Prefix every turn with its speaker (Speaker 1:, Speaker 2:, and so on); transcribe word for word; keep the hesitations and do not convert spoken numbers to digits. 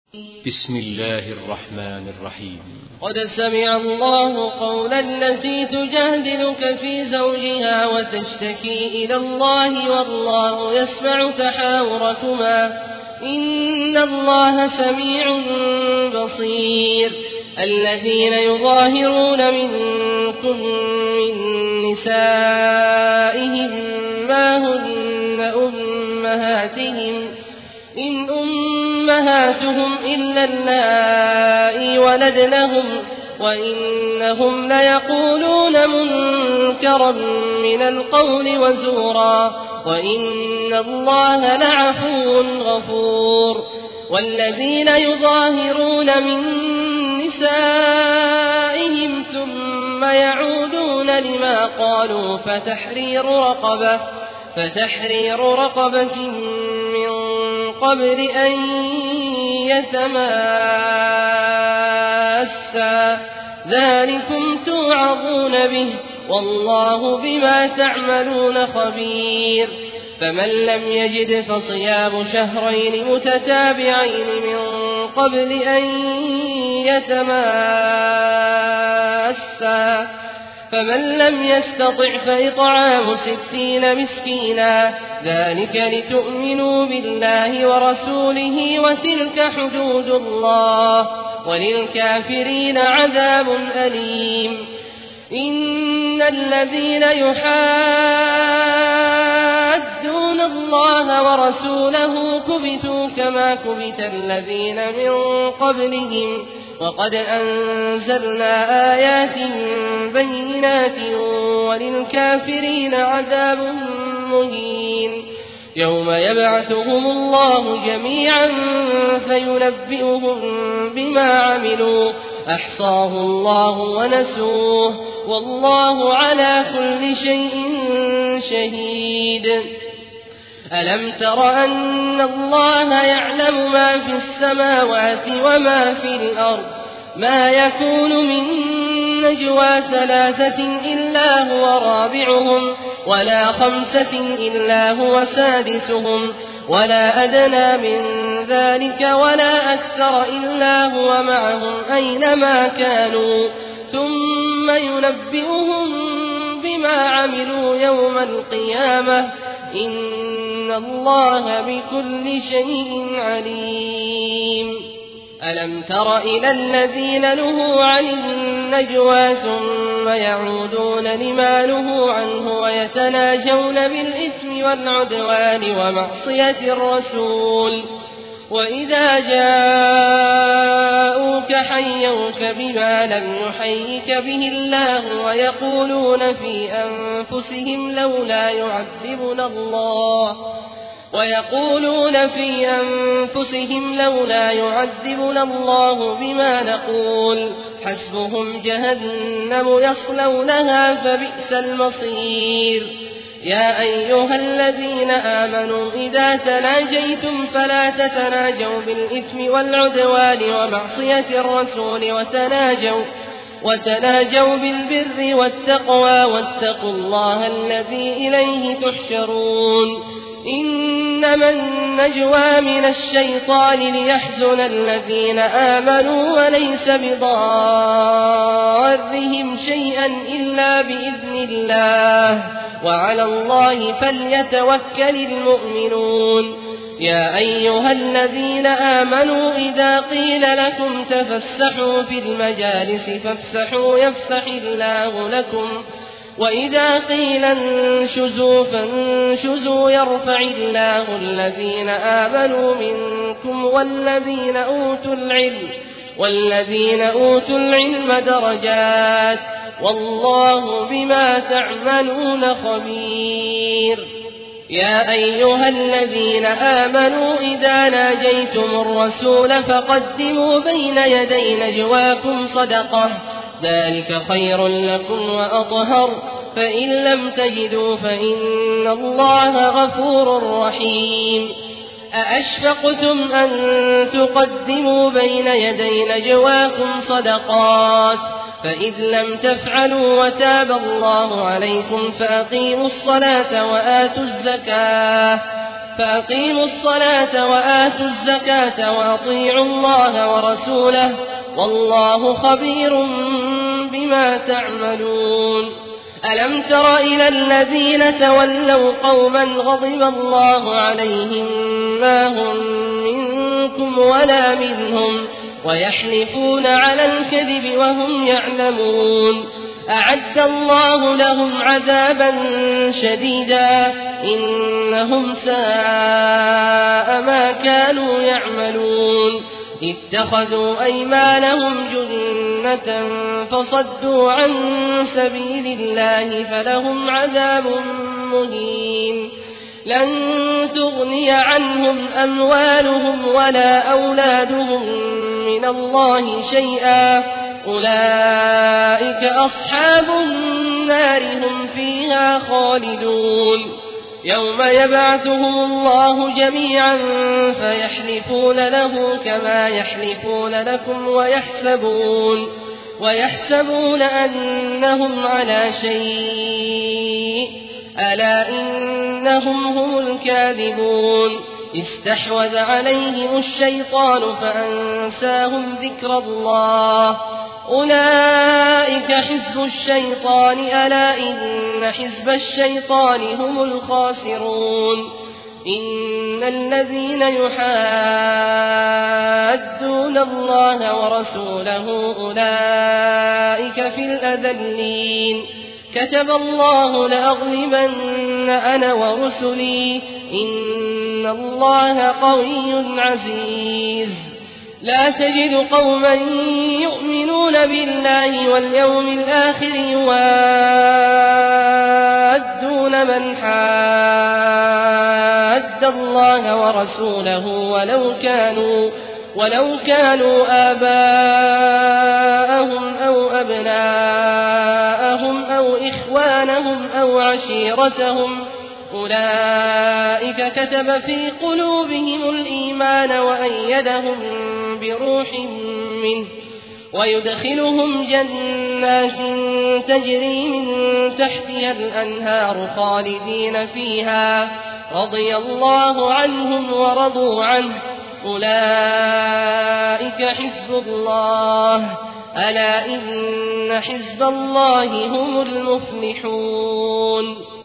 Speaker 1: بسم الله الرحمن الرحيم.
Speaker 2: قد سمع الله قول التي تجادلك في زوجها وتشتكي إلى الله والله يسمع تحاوركما إن الله سميع بصير. الذين يظاهرون منكم من نسائهم ما هن أمهاتهم إن أمهاتهم إلا اللائي ولدنهم وإنهم ليقولون منكرا من القول وزورا وإن الله لعفو غفور. والذين يظاهرون من نسائهم ثم يعودون لما قالوا فتحرير رقبة فتحرير رقبة من قبل أن يتماسا ذلكم توعظون به والله بما تعملون خبير. فمن لم يجد فصيام شهرين متتابعين من قبل أن يتماسا فمن لم يستطع فإطعام ستين مسكينا ذلك لتؤمنوا بالله ورسوله وتلك حدود الله وللكافرين عذاب أليم. إن الذين يحادون الله ورسوله كبتوا كما كبت الذين من قبلهم وقد أنزلنا آيات بينات وللكافرين عذاب مهين. يوم يبعثهم الله جميعا فينبئهم بما عملوا أحصاه الله ونسوه والله على كل شيء شهيد. ألم تر أن الله يعلم ما في السماوات وما في الأرض ما يكون من نجوى ثلاثة إلا هو رابعهم ولا خمسة إلا هو سادسهم ولا أدنى من ذلك ولا أكثر إلا هو معهم أينما كانوا ثم ينبئهم بما عملوا يوم القيامة إن الله بكل شيء عليم. ألم تر إلى الذين نهوا عن النجوى ثم يعودون لما نهوا عنه ويتناجون بالإثم والعدوان ومعصية الرسول وإذا جاءوك حيوك بما لم يحيك به الله ويقولون في أنفسهم لولا يعذبنا الله ويقولون في أنفسهم لولا يعذبنا الله بما نقول حسبهم جهنم يصلونها فبئس المصير. يا أيها الذين آمنوا إذا تناجيتم فلا تتناجوا بالإثم والعدوان ومعصية الرسول وتناجوا وتناجوا بالبر والتقوى واتقوا الله الذي إليه تحشرون. إنما النجوى من الشيطان ليحزن الذين آمنوا وليس بضارهم شيئا إلا بإذن الله وعلى الله فليتوكل المؤمنون. يا أيها الذين آمنوا إذا قيل لكم تفسحوا في المجالس فافسحوا يفسح الله لكم وإذا قيل انشزوا فانشزوا يرفع الله الذين آمنوا منكم والذين أوتوا العلم والذين أوتوا العلم درجات والله بما تعملون خبير. يا أيها الذين آمنوا إذا ناجيتم الرسول فقدموا بين يدي نجواكم صدقة ذلك خير لكم وأطهر فإن لم تجدوا فإن الله غفور رحيم. أأشفقتم أن تقدموا بين يدي نجواكم صدقات فإذ لم تفعلوا وتاب الله عليكم فأقيموا الصلاة وآتوا الزكاة فأقيموا الصلاة وآتوا الزكاة وأطيعوا الله ورسوله والله خبير بما تعملون ألم تر إلى الذين تولوا قوما غضب الله عليهم ما هم منكم ولا منهم ويحلفون على الكذب وهم يعلمون أعد الله لهم عذابا شديدا إنهم ساء ما كانوا يعملون اتخذوا أيمانهم جنة فصدوا عن سبيل الله فلهم عذاب مهين لن تغني عنهم أموالهم ولا أولادهم من الله شيئا أولئك أصحاب النار هم فيها خالدون يوم يبعثهم الله جميعا فيحلفون له كما يحلفون لكم ويحسبون, ويحسبون أنهم على شيء ألا إنهم هم الكاذبون استحوذ عليهم الشيطان فأنساهم ذكر الله أولئك حزب الشيطان ألا إن حزب الشيطان هم الخاسرون إن الذين يحادون الله ورسوله أولئك في الأذلين كتب الله لأغلبن أنا ورسلي إن الله قوي عزيز لا تجد قوما يؤمنون بالله واليوم الآخر يوادون من حاد الله ورسوله ولو كانوا ولو كانوا آباءهم أو أبناءهم أو إخوانهم أو عشيرتهم أولئك كتب في قلوبهم الإيمان وأيدهم بروح منه ويدخلهم جنات تجري من تحتها الأنهار خالدين فيها رضي الله عنهم ورضوا عنه أولئك حزب الله ألا إن حزب الله هم المفلحون